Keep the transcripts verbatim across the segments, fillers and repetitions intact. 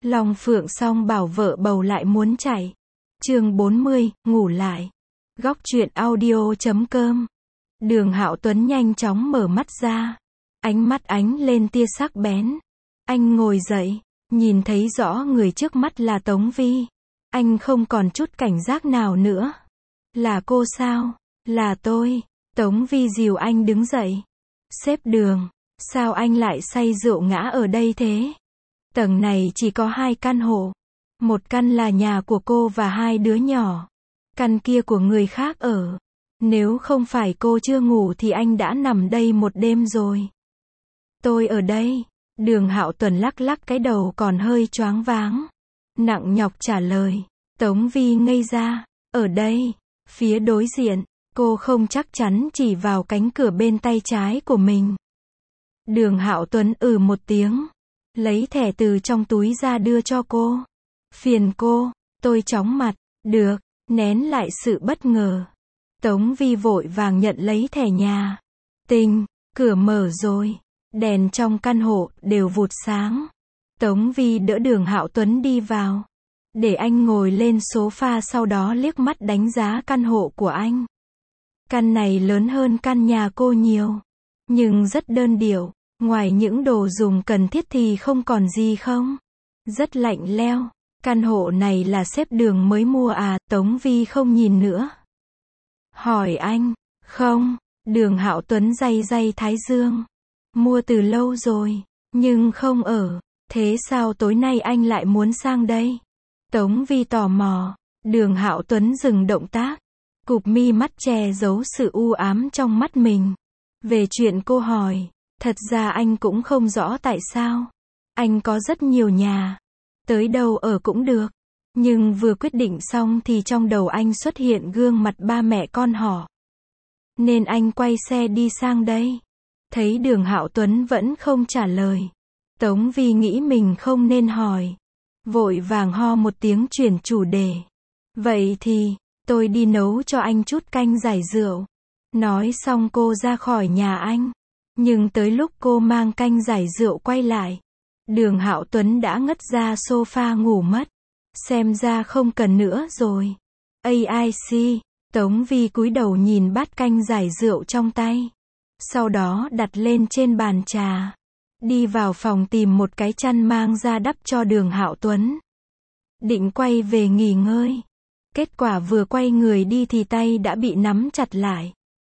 Long Phượng Song bảo vợ bầu lại muốn chạy. Chương bốn mươi, ngủ lại. Góc truyện audio chấm com. Đường Hạo Tuấn nhanh chóng mở mắt ra. Ánh mắt ánh lên tia sắc bén. Anh ngồi dậy, nhìn thấy rõ người trước mắt là Tống Vi. Anh không còn chút cảnh giác nào nữa. Là cô sao? Là tôi. Tống Vi dìu anh đứng dậy. Sếp Đường, sao anh lại say rượu ngã ở đây thế? Tầng này chỉ có hai căn hộ. Một căn là nhà của cô và hai đứa nhỏ. Căn kia của người khác ở. Nếu không phải cô chưa ngủ thì anh đã nằm đây một đêm rồi. Tôi ở đây. Đường Hạo Tuấn lắc lắc cái đầu còn hơi choáng váng. Nặng nhọc trả lời. Tống Vi ngây ra. Ở đây. Phía đối diện. Cô không chắc chắn chỉ vào cánh cửa bên tay trái của mình. Đường Hạo Tuấn ừ một tiếng. Lấy thẻ từ trong túi ra đưa cho cô. Phiền cô. Tôi chóng mặt. Được. Nén lại sự bất ngờ. Tống Vi vội vàng nhận lấy thẻ nhà. Tinh. Cửa mở rồi. Đèn trong căn hộ đều vụt sáng. Tống Vi đỡ Đường Hạo Tuấn đi vào. Để anh ngồi lên sofa, sau đó liếc mắt đánh giá căn hộ của anh. Căn này lớn hơn căn nhà cô nhiều. Nhưng rất đơn điệu. Ngoài những đồ dùng cần thiết thì không còn gì không? Rất lạnh lẽo. Căn hộ này là sếp Đường mới mua à? Tống Vi không nhìn nữa. Hỏi anh. Không. Đường Hạo Tuấn day day thái dương. Mua từ lâu rồi. Nhưng không ở. Thế sao tối nay anh lại muốn sang đây? Tống Vi tò mò. Đường Hạo Tuấn dừng động tác. Cụp mi mắt che giấu sự u ám trong mắt mình. Về chuyện cô hỏi. Thật ra anh cũng không rõ tại sao. Anh có rất nhiều nhà. Tới đâu ở cũng được. Nhưng vừa quyết định xong thì trong đầu anh xuất hiện gương mặt ba mẹ con họ. Nên anh quay xe đi sang đây. Thấy Đường Hạo Tuấn vẫn không trả lời. Tống Vi nghĩ mình không nên hỏi. Vội vàng ho một tiếng chuyển chủ đề. Vậy thì, tôi đi nấu cho anh chút canh giải rượu. Nói xong cô ra khỏi nhà anh. Nhưng tới lúc cô mang canh giải rượu quay lại, Đường Hạo Tuấn đã ngất ra sofa ngủ mất. Xem ra không cần nữa rồi. a i xê, Tống Vi cúi đầu nhìn bát canh giải rượu trong tay. Sau đó đặt lên trên bàn trà. Đi vào phòng tìm một cái chăn mang ra đắp cho Đường Hạo Tuấn. Định quay về nghỉ ngơi. Kết quả vừa quay người đi thì tay đã bị nắm chặt lại.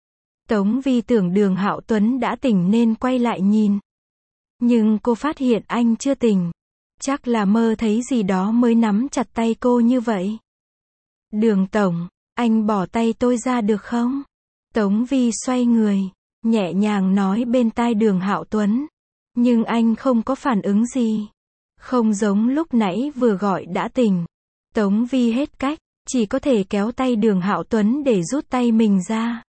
Tống Vi tưởng Đường Hạo Tuấn đã tỉnh nên quay lại nhìn. Nhưng cô phát hiện anh chưa tỉnh. Chắc là mơ thấy gì đó mới nắm chặt tay cô như vậy. Đường tổng, anh bỏ tay tôi ra được không? Tống Vi xoay người, nhẹ nhàng nói bên tai Đường Hạo Tuấn. Nhưng anh không có phản ứng gì. Không giống lúc nãy vừa gọi đã tỉnh. Tống Vi hết cách, chỉ có thể kéo tay Đường Hạo Tuấn để rút tay mình ra.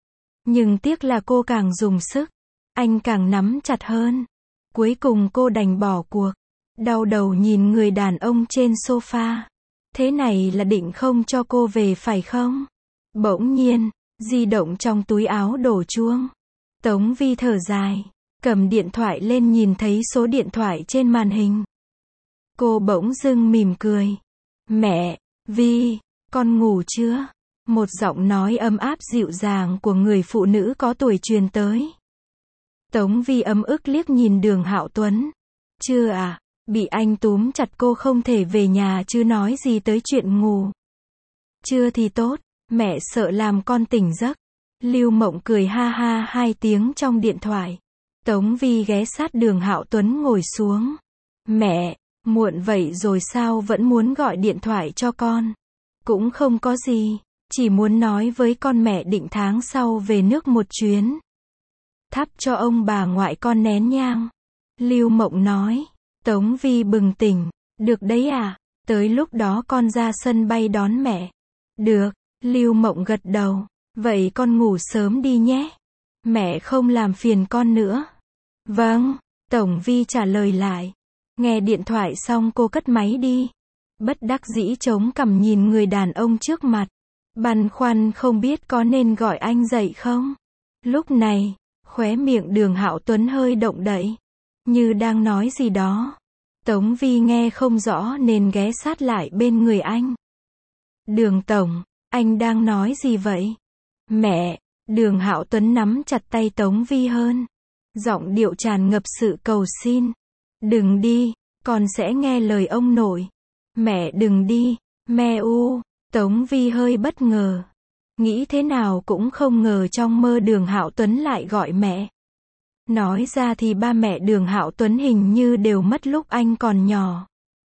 Nhưng tiếc là cô càng dùng sức, anh càng nắm chặt hơn. Cuối cùng cô đành bỏ cuộc. Đau đầu nhìn người đàn ông trên sofa. Thế này là định không cho cô về phải không? Bỗng nhiên, di động trong túi áo đổ chuông. Tống Vi thở dài, cầm điện thoại lên nhìn thấy số điện thoại trên màn hình. Cô bỗng dưng mỉm cười. Mẹ, Vi, con ngủ chưa? Một giọng nói ấm áp dịu dàng của người phụ nữ có tuổi truyền tới. Tống Vi ấm ức liếc nhìn Đường Hạo Tuấn. Chưa à? Bị anh túm chặt cô không thể về nhà chứ nói gì tới chuyện ngủ. Chưa thì tốt, mẹ sợ làm con tỉnh giấc. Lưu Mộng cười ha ha hai tiếng trong điện thoại. Tống Vi ghé sát Đường Hạo Tuấn ngồi xuống. Mẹ, muộn vậy rồi sao vẫn muốn gọi điện thoại cho con? Cũng không có gì, chỉ muốn nói với con mẹ định tháng sau về nước một chuyến. Thắp cho ông bà ngoại con nén nhang. Lưu Mộng nói. Tống Vi bừng tỉnh. Được đấy à, tới lúc đó con ra sân bay đón mẹ. Được, Lưu Mộng gật đầu. Vậy con ngủ sớm đi nhé. Mẹ không làm phiền con nữa. Vâng, Tổng Vi trả lời lại. Nghe điện thoại xong cô cất máy đi. Bất đắc dĩ chống cằm nhìn người đàn ông trước mặt. Băn khoăn không biết có nên gọi anh dậy không. Lúc này, khóe miệng Đường Hạo Tuấn hơi động đậy. Như đang nói gì đó. Tống Vi nghe không rõ nên ghé sát lại bên người anh. Đường tổng, anh đang nói gì vậy? Mẹ, Đường Hạo Tuấn nắm chặt tay Tống Vi hơn. Giọng điệu tràn ngập sự cầu xin. Đừng đi, con sẽ nghe lời ông nội. Mẹ đừng đi, mẹ u. Tống Vi hơi bất ngờ. Nghĩ thế nào cũng không ngờ trong mơ Đường Hạo Tuấn lại gọi mẹ. Nói ra thì ba mẹ Đường Hạo Tuấn hình như đều mất lúc anh còn nhỏ.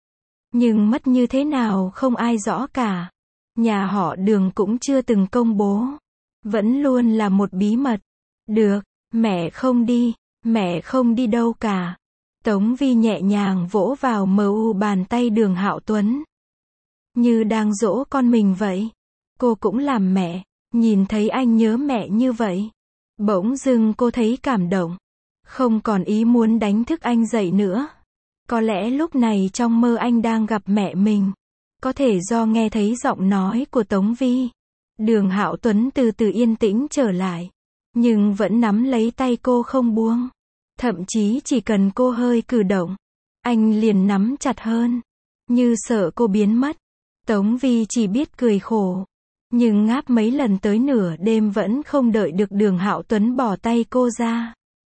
Nhưng mất như thế nào không ai rõ cả. Nhà họ Đường cũng chưa từng công bố. Vẫn luôn là một bí mật. Được, mẹ không đi, mẹ không đi đâu cả. Tống Vi nhẹ nhàng vỗ vào mờ u bàn tay Đường Hạo Tuấn. Như đang dỗ con mình vậy. Cô cũng làm mẹ, nhìn thấy anh nhớ mẹ như vậy. Bỗng dưng cô thấy cảm động. Không còn ý muốn đánh thức anh dậy nữa. Có lẽ lúc này trong mơ anh đang gặp mẹ mình. Có thể do nghe thấy giọng nói của Tống Vi. Đường Hạo Tuấn từ từ yên tĩnh trở lại. Nhưng vẫn nắm lấy tay cô không buông. Thậm chí chỉ cần cô hơi cử động, anh liền nắm chặt hơn. Như sợ cô biến mất. Tống Vi chỉ biết cười khổ. Nhưng ngáp mấy lần tới nửa đêm vẫn không đợi được Đường Hạo Tuấn bỏ tay cô ra.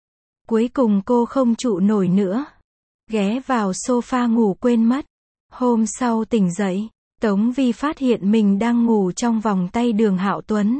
Cuối cùng cô không trụ nổi nữa. Ghé vào sofa ngủ quên mất. Hôm sau tỉnh dậy, Tống Vi phát hiện mình đang ngủ trong vòng tay Đường Hạo Tuấn.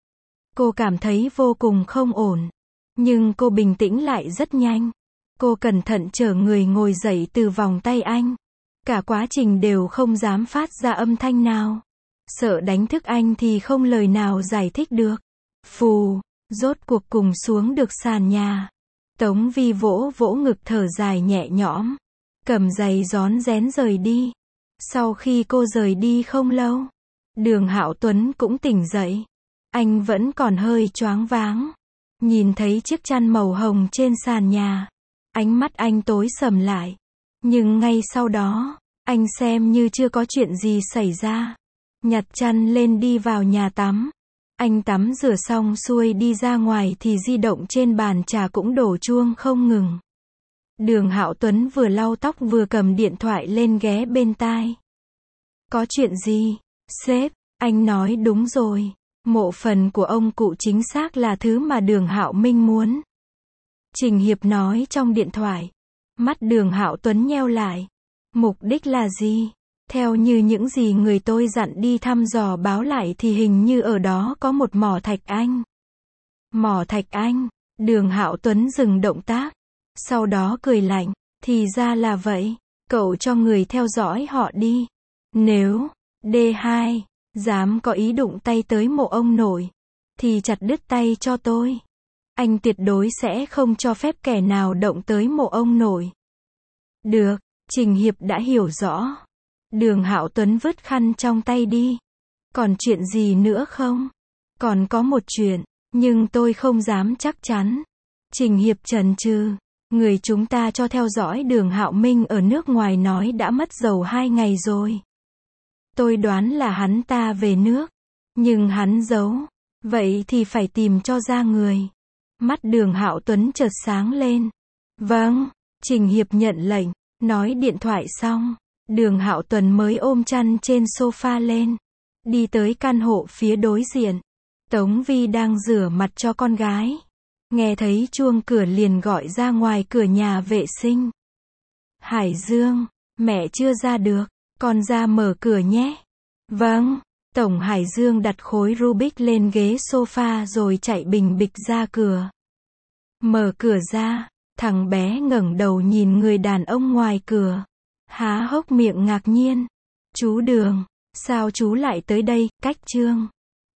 Cô cảm thấy vô cùng không ổn. Nhưng cô bình tĩnh lại rất nhanh. Cô cẩn thận chở người ngồi dậy từ vòng tay anh. Cả quá trình đều không dám phát ra âm thanh nào. Sợ đánh thức anh thì không lời nào giải thích được. Phù, rốt cuộc cùng xuống được sàn nhà. Tống Vi vỗ vỗ ngực thở dài nhẹ nhõm. Cầm giày rón rén rời đi. Sau khi cô rời đi không lâu, Đường Hạo Tuấn cũng tỉnh dậy. Anh vẫn còn hơi choáng váng. Nhìn thấy chiếc chăn màu hồng trên sàn nhà. Ánh mắt anh tối sầm lại. Nhưng ngay sau đó, anh xem như chưa có chuyện gì xảy ra. Nhặt chăn lên đi vào nhà tắm. Anh tắm rửa xong xuôi đi ra ngoài thì di động trên bàn trà cũng đổ chuông không ngừng. Đường Hạo Tuấn vừa lau tóc vừa cầm điện thoại lên ghé bên tai. Có chuyện gì? Sếp, anh nói đúng rồi. Mộ phần của ông cụ chính xác là thứ mà Đường Hạo Minh muốn. Trình Hiệp nói trong điện thoại. Mắt Đường Hạo Tuấn nheo lại. Mục đích là gì? Theo như những gì người tôi dặn đi thăm dò báo lại thì hình như ở đó có một mỏ thạch anh. Mỏ thạch anh? Đường Hạo Tuấn dừng động tác. Sau đó cười lạnh. Thì ra là vậy. Cậu cho người theo dõi họ đi. Nếu D hai dám có ý đụng tay tới mộ ông nội, thì chặt đứt tay cho tôi. Anh tuyệt đối sẽ không cho phép kẻ nào động tới mộ ông nội. Được, Trình Hiệp đã hiểu rõ. Đường Hạo Tuấn vứt khăn trong tay đi. Còn chuyện gì nữa không? Còn có một chuyện, nhưng tôi không dám chắc chắn. Trình Hiệp chần chừ. Người chúng ta cho theo dõi Đường Hạo Minh ở nước ngoài nói đã mất dầu hai ngày rồi. Tôi đoán là hắn ta về nước. Nhưng hắn giấu. Vậy thì phải tìm cho ra người. Mắt Đường Hạo Tuấn chợt sáng lên. Vâng, Trình Hiệp nhận lệnh. Nói điện thoại xong, Đường Hạo Tuấn mới ôm chăn trên sofa lên. Đi tới căn hộ phía đối diện. Tống Vi đang rửa mặt cho con gái. Nghe thấy chuông cửa liền gọi ra ngoài cửa nhà vệ sinh. Hải Dương, mẹ chưa ra được. Con ra mở cửa nhé. Vâng. Tổng Hải Dương đặt khối Rubik lên ghế sofa rồi chạy bình bịch ra cửa. Mở cửa ra, thằng bé ngẩng đầu nhìn người đàn ông ngoài cửa. Há hốc miệng ngạc nhiên. Chú Đường, sao chú lại tới đây? Cách Trương.